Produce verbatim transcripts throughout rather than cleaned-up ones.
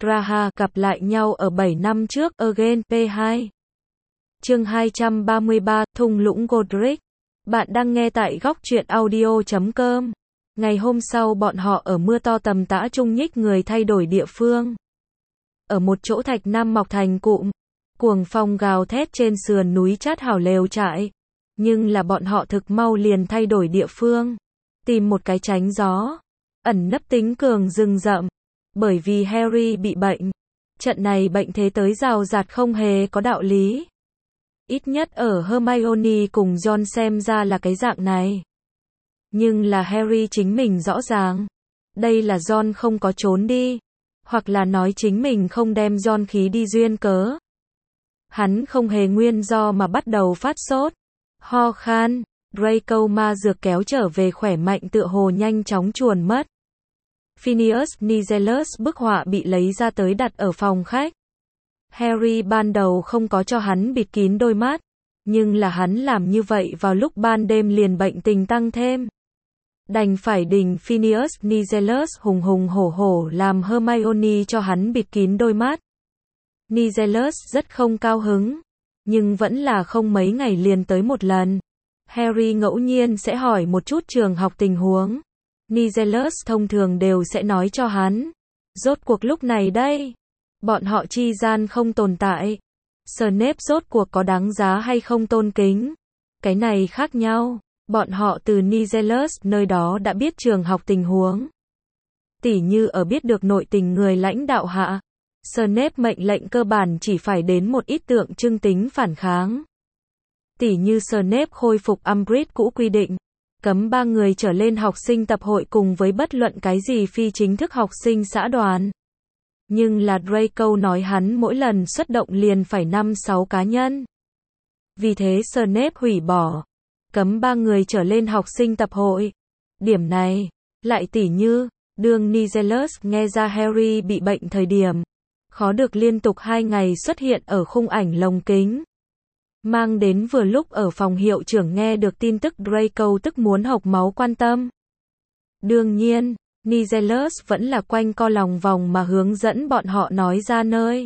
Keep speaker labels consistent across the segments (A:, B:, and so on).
A: Graha gặp lại nhau ở bảy năm trước, Again P hai. Chương hai trăm ba mươi ba, thung lũng Godric. Bạn đang nghe tại góc truyện audio chấm com. Ngày hôm sau bọn họ ở mưa to tầm tã chung nhích người thay đổi địa phương. Ở một chỗ thạch nam mọc thành cụm, cuồng phong gào thét trên sườn núi chát hảo lều trại. Nhưng là bọn họ thực mau liền thay đổi địa phương, tìm một cái tránh gió, ẩn nấp tính cường rừng rậm. Bởi vì Harry bị bệnh, trận này bệnh thế tới rào rạt không hề có đạo lý. Ít nhất ở Hermione cùng Ron xem ra là cái dạng này. Nhưng là Harry chính mình rõ ràng, đây là Ron không có trốn đi, hoặc là nói chính mình không đem Ron khí đi duyên cớ. Hắn không hề nguyên do mà bắt đầu phát sốt, ho khan, Draco ma dược kéo trở về khỏe mạnh tựa hồ nhanh chóng chuồn mất. Phineas Nigellus bức họa bị lấy ra tới đặt ở phòng khách. Harry ban đầu không có cho hắn bịt kín đôi mắt, nhưng là hắn làm như vậy vào lúc ban đêm liền bệnh tình tăng thêm. Đành phải đình Phineas Nigellus hùng hùng hổ hổ làm Hermione cho hắn bịt kín đôi mắt. Nigellus rất không cao hứng, nhưng vẫn là không mấy ngày liền tới một lần. Harry ngẫu nhiên sẽ hỏi một chút trường học tình huống. Nigellus thông thường đều sẽ nói cho hắn. Rốt cuộc lúc này đây, bọn họ chi gian không tồn tại. Snape rốt cuộc có đáng giá hay không tôn kính. Cái này khác nhau. Bọn họ từ Nigellus nơi đó đã biết trường học tình huống. Tỉ như ở biết được nội tình người lãnh đạo hạ, Snape mệnh lệnh cơ bản chỉ phải đến một ít tượng trưng tính phản kháng. Tỉ như Snape khôi phục Umbridge cũ quy định, cấm ba người trở lên học sinh tập hội cùng với bất luận cái gì phi chính thức học sinh xã đoàn. Nhưng là Draco nói hắn mỗi lần xuất động liền phải năm sáu cá nhân. Vì thế Snape hủy bỏ, cấm ba người trở lên học sinh tập hội. Điểm này, lại tỉ như, đương Nigellus nghe ra Harry bị bệnh thời điểm, khó được liên tục hai ngày xuất hiện ở khung ảnh lồng kính. Mang đến vừa lúc ở phòng hiệu trưởng nghe được tin tức Draco tức muốn hộc máu quan tâm. Đương nhiên, Nigellus vẫn là quanh co lòng vòng mà hướng dẫn bọn họ nói ra nơi.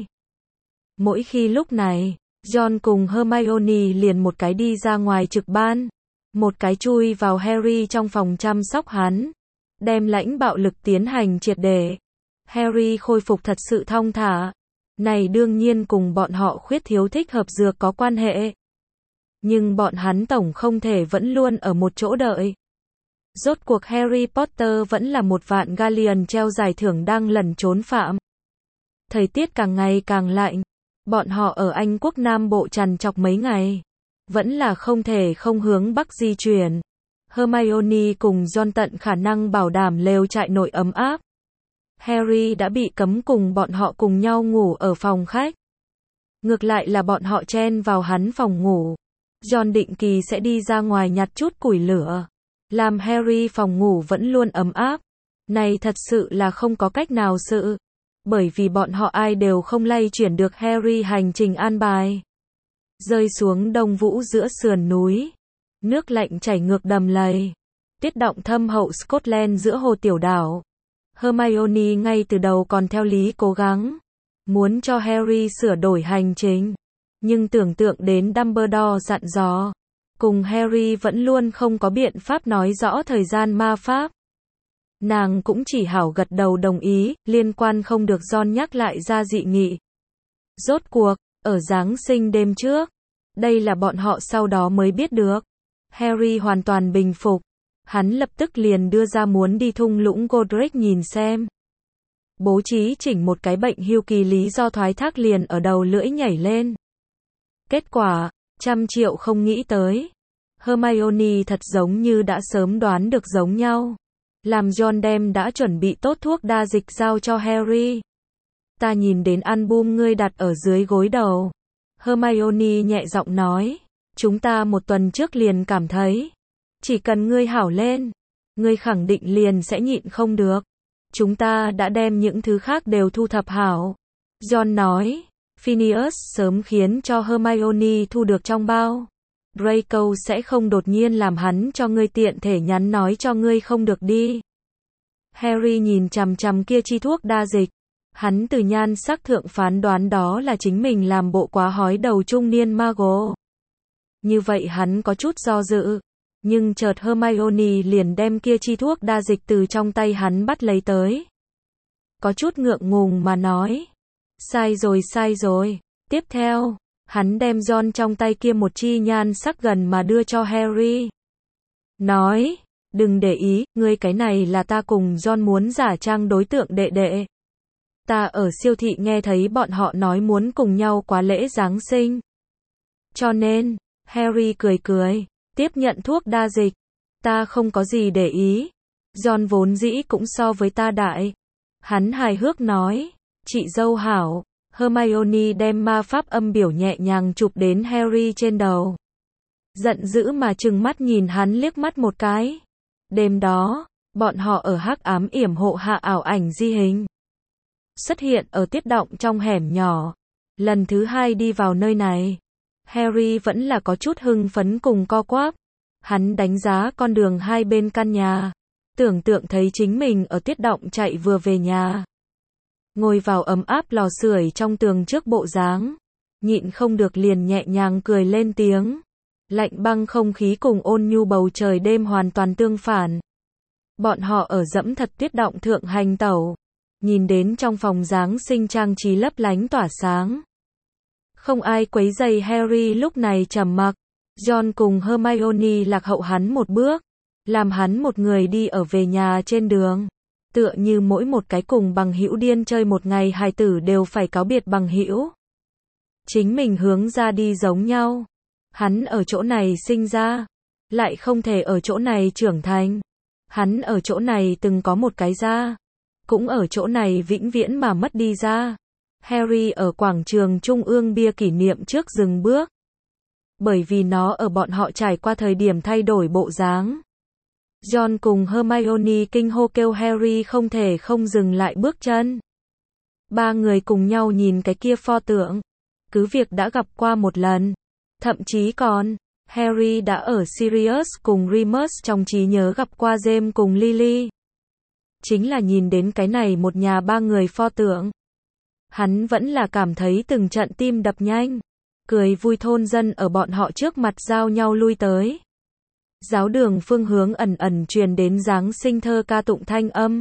A: Mỗi khi lúc này, Ron cùng Hermione liền một cái đi ra ngoài trực ban, một cái chui vào Harry trong phòng chăm sóc hắn, đem lãnh bạo lực tiến hành triệt để. Harry khôi phục thật sự thong thả. Này đương nhiên cùng bọn họ khuyết thiếu thích hợp dược có quan hệ. Nhưng bọn hắn tổng không thể vẫn luôn ở một chỗ đợi. Rốt cuộc Harry Potter vẫn là một vạn galleon treo giải thưởng đang lẩn trốn phạm. Thời tiết càng ngày càng lạnh. Bọn họ ở Anh quốc Nam Bộ trằn trọc mấy ngày. Vẫn là không thể không hướng Bắc di chuyển. Hermione cùng Ron tận khả năng bảo đảm lều trại nội ấm áp. Harry đã bị cấm cùng bọn họ cùng nhau ngủ ở phòng khách. Ngược lại là bọn họ chen vào hắn phòng ngủ. Ron định kỳ sẽ đi ra ngoài nhặt chút củi lửa, làm Harry phòng ngủ vẫn luôn ấm áp. Này thật sự là không có cách nào sự. Bởi vì bọn họ ai đều không lay chuyển được Harry hành trình an bài. Rơi xuống đông vũ giữa sườn núi. Nước lạnh chảy ngược đầm lầy. Tuyết động thâm hậu Scotland giữa hồ tiểu đảo. Hermione ngay từ đầu còn theo lý cố gắng, muốn cho Harry sửa đổi hành trình. Nhưng tưởng tượng đến Dumbledore dặn dò, cùng Harry vẫn luôn không có biện pháp nói rõ thời gian ma pháp. Nàng cũng chỉ hảo gật đầu đồng ý, liên quan không được Ron nhắc lại ra dị nghị. Rốt cuộc, ở Giáng sinh đêm trước, đây là bọn họ sau đó mới biết được. Harry hoàn toàn bình phục. Hắn lập tức liền đưa ra muốn đi thung lũng Godric nhìn xem. Bố trí chỉnh một cái bệnh hiu kỳ lý do thoái thác liền ở đầu lưỡi nhảy lên. Kết quả, trăm triệu không nghĩ tới. Hermione thật giống như đã sớm đoán được giống nhau. Làm Ron đem đã chuẩn bị tốt thuốc đa dịch giao cho Harry. Ta nhìn đến album ngươi đặt ở dưới gối đầu. Hermione nhẹ giọng nói. Chúng ta một tuần trước liền cảm thấy. Chỉ cần ngươi hảo lên, ngươi khẳng định liền sẽ nhịn không được. Chúng ta đã đem những thứ khác đều thu thập hảo. Ron nói, Phineas sớm khiến cho Hermione thu được trong bao. Draco sẽ không đột nhiên làm hắn cho ngươi tiện thể nhắn nói cho ngươi không được đi. Harry nhìn chằm chằm kia chi thuốc đa dịch. Hắn từ nhan sắc thượng phán đoán đó là chính mình làm bộ quá hói đầu trung niên Margot. Như vậy hắn có chút do dự, nhưng chợt Hermione liền đem kia chi thuốc đa dịch từ trong tay hắn bắt lấy tới. Có chút ngượng ngùng mà nói, sai rồi sai rồi. Tiếp theo, hắn đem Ron trong tay kia một chi nhan sắc gần mà đưa cho Harry. Nói, đừng để ý, ngươi cái này là ta cùng Ron muốn giả trang đối tượng đệ đệ. Ta ở siêu thị nghe thấy bọn họ nói muốn cùng nhau quá lễ Giáng sinh. Cho nên, Harry cười cười, tiếp nhận thuốc đa dịch. Ta không có gì để ý. Ron vốn dĩ cũng so với ta đại. Hắn hài hước nói, chị dâu hảo. Hermione đem ma pháp âm biểu nhẹ nhàng chụp đến Harry trên đầu. Giận dữ mà trừng mắt nhìn hắn liếc mắt một cái. Đêm đó, bọn họ ở hắc ám yểm hộ hạ ảo ảnh di hình. Xuất hiện ở tiết động trong hẻm nhỏ. Lần thứ hai đi vào nơi này, Harry vẫn là có chút hưng phấn cùng co quắp. Hắn đánh giá con đường hai bên căn nhà, tưởng tượng thấy chính mình ở tiết động chạy vừa về nhà. Ngồi vào ấm áp lò sưởi trong tường trước bộ dáng, nhịn không được liền nhẹ nhàng cười lên tiếng. Lạnh băng không khí cùng ôn nhu bầu trời đêm hoàn toàn tương phản. Bọn họ ở dẫm thật tuyết động thượng hành tẩu, nhìn đến trong phòng Giáng sinh trang trí lấp lánh tỏa sáng. Không ai quấy rầy Harry lúc này trầm mặc. Ron cùng Hermione lạc hậu hắn một bước, làm hắn một người đi ở về nhà trên đường. Tựa như mỗi một cái cùng bằng hữu điên chơi một ngày hài tử đều phải cáo biệt bằng hữu. Chính mình hướng ra đi giống nhau. Hắn ở chỗ này sinh ra, lại không thể ở chỗ này trưởng thành. Hắn ở chỗ này từng có một cái gia, cũng ở chỗ này vĩnh viễn mà mất đi gia. Harry ở quảng trường trung ương bia kỷ niệm trước dừng bước. Bởi vì nó ở bọn họ trải qua thời điểm thay đổi bộ dáng. Ron cùng Hermione kinh hô kêu Harry không thể không dừng lại bước chân. Ba người cùng nhau nhìn cái kia pho tượng. Cứ việc đã gặp qua một lần. Thậm chí còn, Harry đã ở Sirius cùng Remus trong trí nhớ gặp qua James cùng Lily. Chính là nhìn đến cái này một nhà ba người pho tượng. Hắn vẫn là cảm thấy từng trận tim đập nhanh. Cười vui thôn dân ở bọn họ trước mặt giao nhau lui tới. Giáo đường phương hướng ẩn ẩn truyền đến Giáng sinh thơ ca tụng thanh âm.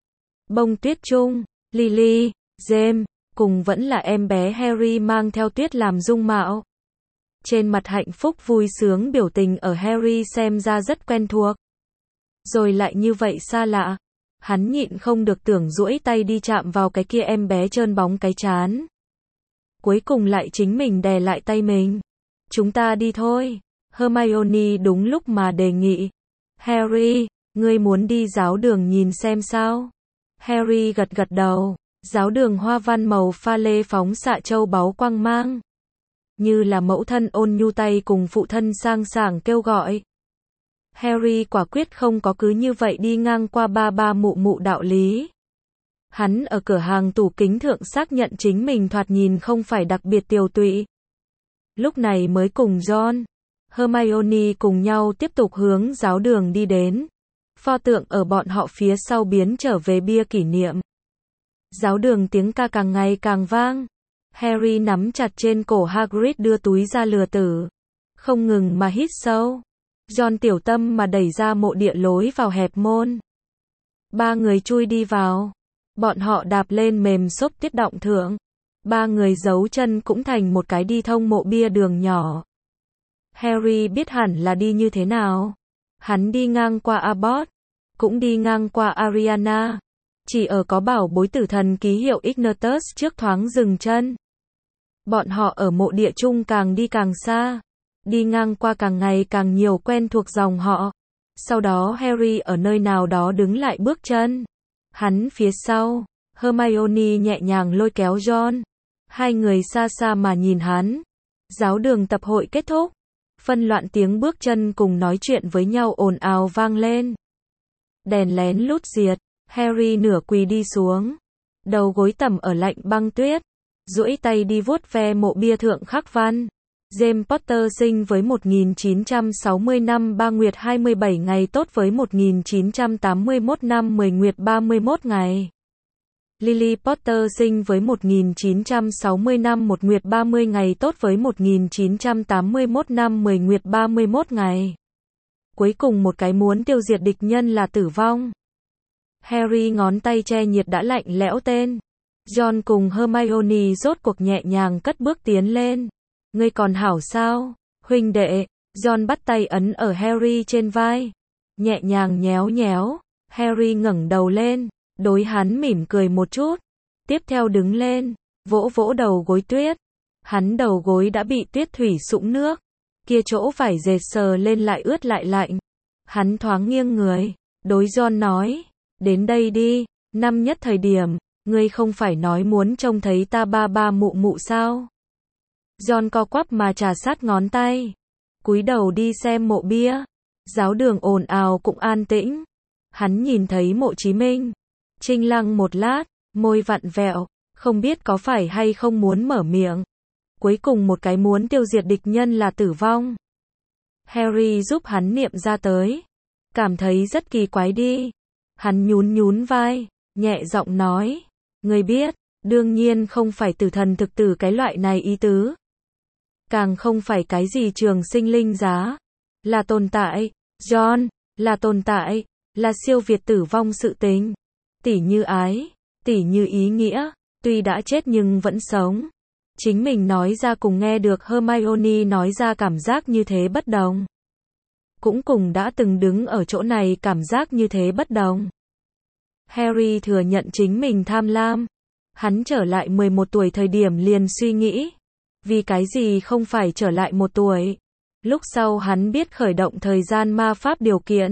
A: Bông tuyết trung, Lily, James, cùng vẫn là em bé Harry mang theo tuyết làm dung mạo. Trên mặt hạnh phúc vui sướng biểu tình ở Harry xem ra rất quen thuộc. Rồi lại như vậy xa lạ. Hắn nhịn không được tưởng duỗi tay đi chạm vào cái kia em bé trơn bóng cái trán. Cuối cùng lại chính mình đè lại tay mình. Chúng ta đi thôi. Hermione đúng lúc mà đề nghị. Harry, ngươi muốn đi giáo đường nhìn xem sao? Harry gật gật đầu. Giáo đường hoa văn màu pha lê phóng xạ châu báu quang mang. Như là mẫu thân ôn nhu tay cùng phụ thân sang sảng kêu gọi. Harry quả quyết không có cứ như vậy đi ngang qua ba ba mụ mụ đạo lý. Hắn ở cửa hàng tủ kính thượng xác nhận chính mình thoạt nhìn không phải đặc biệt tiều tụy. Lúc này mới cùng Ron, Hermione cùng nhau tiếp tục hướng giáo đường đi đến. Pho tượng ở bọn họ phía sau biến trở về bia kỷ niệm. Giáo đường tiếng ca càng ngày càng vang. Harry nắm chặt trên cổ Hagrid đưa túi ra lừa tử. Không ngừng mà hít sâu. Ron tiểu tâm mà đẩy ra mộ địa lối vào hẹp môn. Ba người chui đi vào. Bọn họ đạp lên mềm xốp tuyết động thượng. Ba người giấu chân cũng thành một cái đi thông mộ bia đường nhỏ. Harry biết hẳn là đi như thế nào. Hắn đi ngang qua Abbott, cũng đi ngang qua Ariana. Chỉ ở có bảo bối tử thần ký hiệu Ignotus trước thoáng dừng chân. Bọn họ ở mộ địa chung càng đi càng xa. Đi ngang qua càng ngày càng nhiều quen thuộc dòng họ. Sau đó Harry ở nơi nào đó đứng lại bước chân. Hắn phía sau, Hermione nhẹ nhàng lôi kéo Ron. Hai người xa xa mà nhìn hắn. Giáo đường tập hội kết thúc. Phân loạn tiếng bước chân cùng nói chuyện với nhau ồn ào vang lên. Đèn lén lút diệt. Harry nửa quỳ đi xuống. Đầu gối tẩm ở lạnh băng tuyết. Duỗi tay đi vuốt ve mộ bia thượng khắc văn. James Potter sinh với một nghìn chín trăm sáu mươi năm ba nguyệt hai mươi bảy ngày tốt với một nghìn chín trăm tám mươi mốt năm mười nguyệt ba mươi mốt ngày. Lily Potter sinh với một nghìn chín trăm sáu mươi năm một nguyệt ba mươi ngày tốt với một nghìn chín trăm tám mươi mốt năm mười nguyệt ba mươi mốt ngày. Cuối cùng một cái muốn tiêu diệt địch nhân là tử vong. Harry ngón tay che nhiệt đã lạnh lẽo tên. Ron cùng Hermione rốt cuộc nhẹ nhàng cất bước tiến lên. Ngươi còn hảo sao, huynh đệ? Ron bắt tay ấn ở Harry trên vai. Nhẹ nhàng nhéo nhéo. Harry ngẩng đầu lên, đối hắn mỉm cười một chút. Tiếp theo đứng lên, vỗ vỗ đầu gối tuyết. Hắn đầu gối đã bị tuyết thủy sũng nước. Kia chỗ vải dệt sờ lên lại ướt lại lạnh. Hắn thoáng nghiêng người, đối Ron nói, đến đây đi, năm nhất thời điểm, ngươi không phải nói muốn trông thấy ta ba ba mụ mụ sao? Ron co quắp mà trà sát ngón tay, cúi đầu đi xem mộ bia. Giáo đường ồn ào cũng an tĩnh. Hắn nhìn thấy mộ Chí Minh. Trinh lăng một lát, môi vặn vẹo, không biết có phải hay không muốn mở miệng. Cuối cùng một cái muốn tiêu diệt địch nhân là tử vong. Harry giúp hắn niệm ra tới. Cảm thấy rất kỳ quái đi. Hắn nhún nhún vai, nhẹ giọng nói. Ngươi biết, đương nhiên không phải tử thần thực tử cái loại này ý tứ. Càng không phải cái gì trường sinh linh giá. Là tồn tại, John, là tồn tại, là siêu việt tử vong sự tình. Tỉ như ái, tỉ như ý nghĩa, tuy đã chết nhưng vẫn sống. Chính mình nói ra cùng nghe được Hermione nói ra cảm giác như thế bất đồng. Cũng cùng đã từng đứng ở chỗ này cảm giác như thế bất đồng. Harry thừa nhận chính mình tham lam. Hắn trở lại mười một tuổi thời điểm liền suy nghĩ. Vì cái gì không phải trở lại một tuổi. Lúc sau hắn biết khởi động thời gian ma pháp điều kiện.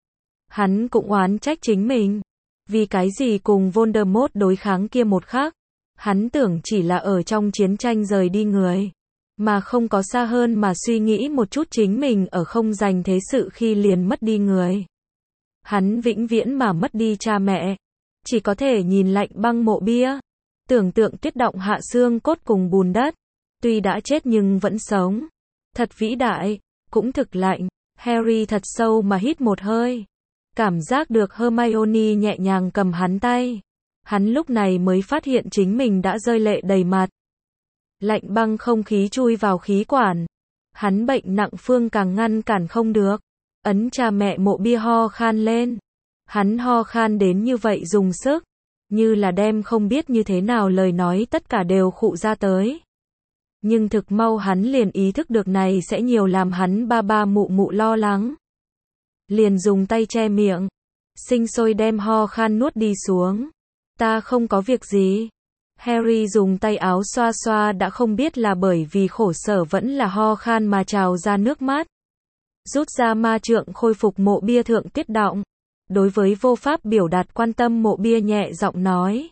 A: Hắn cũng oán trách chính mình. Vì cái gì cùng Voldemort đối kháng kia một khắc. Hắn tưởng chỉ là ở trong chiến tranh rời đi người. Mà không có xa hơn mà suy nghĩ một chút chính mình ở không giành thế sự khi liền mất đi người. Hắn vĩnh viễn mà mất đi cha mẹ. Chỉ có thể nhìn lạnh băng mộ bia. Tưởng tượng tuyết động hạ xương cốt cùng bùn đất. Tuy đã chết nhưng vẫn sống. Thật vĩ đại, cũng thực lạnh. Harry thật sâu mà hít một hơi. Cảm giác được Hermione nhẹ nhàng cầm hắn tay. Hắn lúc này mới phát hiện chính mình đã rơi lệ đầy mặt. Lạnh băng không khí chui vào khí quản. Hắn bệnh nặng phương càng ngăn cản không được. Ấn cha mẹ mộ bia ho khan lên. Hắn ho khan đến như vậy dùng sức. Như là đem không biết như thế nào lời nói tất cả đều khụ ra tới. Nhưng thực mau hắn liền ý thức được này sẽ nhiều làm hắn ba ba mụ mụ lo lắng. Liền dùng tay che miệng. Sinh sôi đem ho khan nuốt đi xuống. Ta không có việc gì. Harry dùng tay áo xoa xoa đã không biết là bởi vì khổ sở vẫn là ho khan mà trào ra nước mắt. Rút ra ma trượng khôi phục mộ bia thượng tiết động. Đối với vô pháp biểu đạt quan tâm mộ bia nhẹ giọng nói.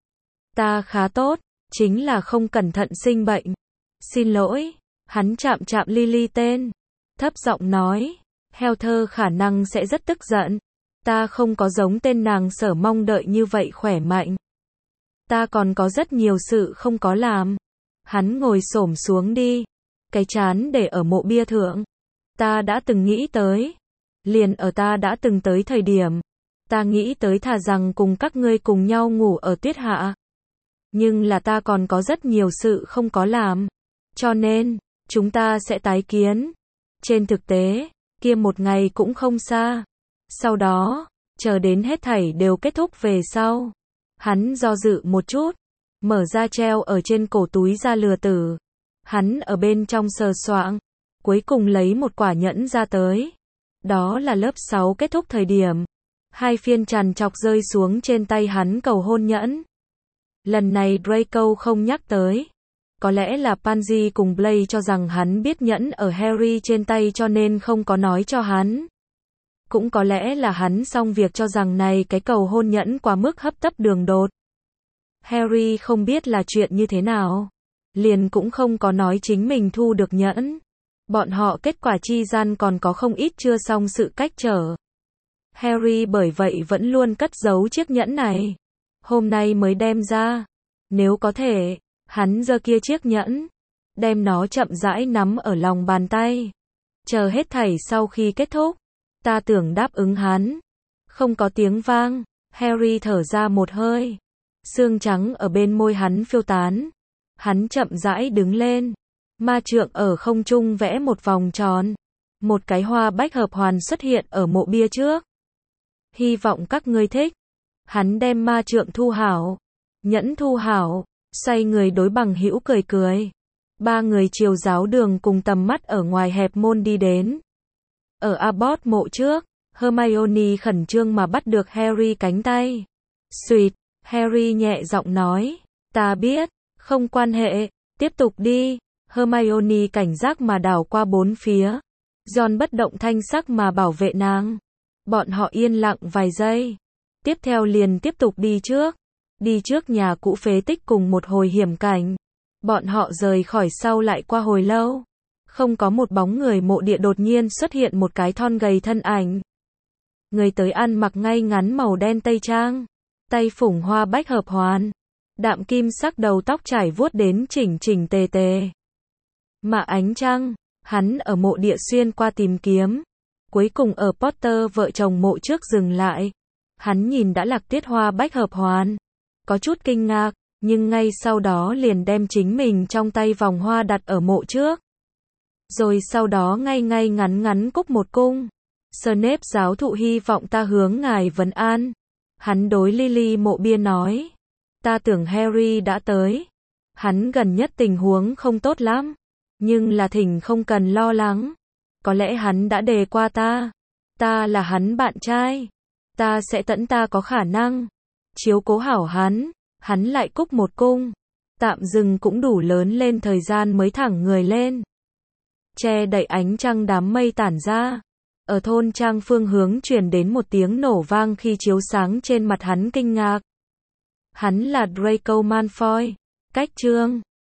A: Ta khá tốt, chính là không cẩn thận sinh bệnh. Xin lỗi, hắn chạm chạm Lily tên. Thấp giọng nói, Heather khả năng sẽ rất tức giận. Ta không có giống tên nàng sở mong đợi như vậy khỏe mạnh. Ta còn có rất nhiều sự không có làm. Hắn ngồi xổm xuống đi. Cái chán để ở mộ bia thượng. Ta đã từng nghĩ tới. Liền ở ta đã từng tới thời điểm. Ta nghĩ tới thà rằng cùng các ngươi cùng nhau ngủ ở tuyết hạ. Nhưng là ta còn có rất nhiều sự không có làm. Cho nên, chúng ta sẽ tái kiến. Trên thực tế, kia một ngày cũng không xa. Sau đó, chờ đến hết thảy đều kết thúc về sau. Hắn do dự một chút. Mở ra treo ở trên cổ túi da lừa tử. Hắn ở bên trong sờ soạng. Cuối cùng lấy một quả nhẫn ra tới. Đó là lớp sáu kết thúc thời điểm. Hai phiên tràn trọc rơi xuống trên tay hắn cầu hôn nhẫn. Lần này Draco không nhắc tới. Có lẽ là Pansy cùng Blaise cho rằng hắn biết nhẫn ở Harry trên tay cho nên không có nói cho hắn. Cũng có lẽ là hắn xong việc cho rằng này cái cầu hôn nhẫn quá mức hấp tấp đường đột. Harry không biết là chuyện như thế nào. Liền cũng không có nói chính mình thu được nhẫn. Bọn họ kết quả chi gian còn có không ít chưa xong sự cách trở. Harry bởi vậy vẫn luôn cất giấu chiếc nhẫn này. Hôm nay mới đem ra. Nếu có thể, hắn giơ kia chiếc nhẫn. Đem nó chậm rãi nắm ở lòng bàn tay. Chờ hết thảy sau khi kết thúc. Ta tưởng đáp ứng hắn. Không có tiếng vang. Harry thở ra một hơi. Sương trắng ở bên môi hắn phiêu tán. Hắn chậm rãi đứng lên. Ma trượng ở không trung vẽ một vòng tròn. Một cái hoa bách hợp hoàn xuất hiện ở mộ bia trước. Hy vọng các ngươi thích. Hắn đem ma trượng thu hảo. Nhẫn thu hảo. Xoay người đối bằng hữu cười cười. Ba người chiều giáo đường cùng tầm mắt ở ngoài hẹp môn đi đến. Ở Abbot mộ trước, Hermione khẩn trương mà bắt được Harry cánh tay. Xuyệt, Harry nhẹ giọng nói. Ta biết, không quan hệ, tiếp tục đi. Hermione cảnh giác mà đảo qua bốn phía. Ron bất động thanh sắc mà bảo vệ nàng. Bọn họ yên lặng vài giây. Tiếp theo liền tiếp tục đi trước. Đi trước nhà cũ phế tích cùng một hồi hiểm cảnh. Bọn họ rời khỏi sau lại qua hồi lâu. Không có một bóng người, mộ địa đột nhiên xuất hiện một cái thon gầy thân ảnh. Người tới ăn mặc ngay ngắn màu đen tây trang. Tay phủng hoa bách hợp hoàn. Đạm kim sắc đầu tóc trải vuốt đến chỉnh chỉnh tề tề. Mà ánh trăng, hắn ở mộ địa xuyên qua tìm kiếm. Cuối cùng ở Potter vợ chồng mộ trước dừng lại. Hắn nhìn đã lạc tiết hoa bách hợp hoàn. Có chút kinh ngạc, nhưng ngay sau đó liền đem chính mình trong tay vòng hoa đặt ở mộ trước. Rồi sau đó ngay ngay ngắn ngắn cúc một cung. Snape giáo thụ hy vọng ta hướng ngài vấn an. Hắn đối Lily mộ bia nói. Ta tưởng Harry đã tới. Hắn gần nhất tình huống không tốt lắm. Nhưng là thỉnh không cần lo lắng. Có lẽ hắn đã đề qua ta. Ta là hắn bạn trai. Ta sẽ tận ta có khả năng. Chiếu cố hảo hắn. Hắn lại cúc một cung. Tạm dừng cũng đủ lớn lên thời gian mới thẳng người lên. Che đậy ánh trăng đám mây tản ra. Ở thôn trang phương hướng truyền đến một tiếng nổ vang khi chiếu sáng trên mặt hắn kinh ngạc. Hắn là Draco Malfoy. Cách chương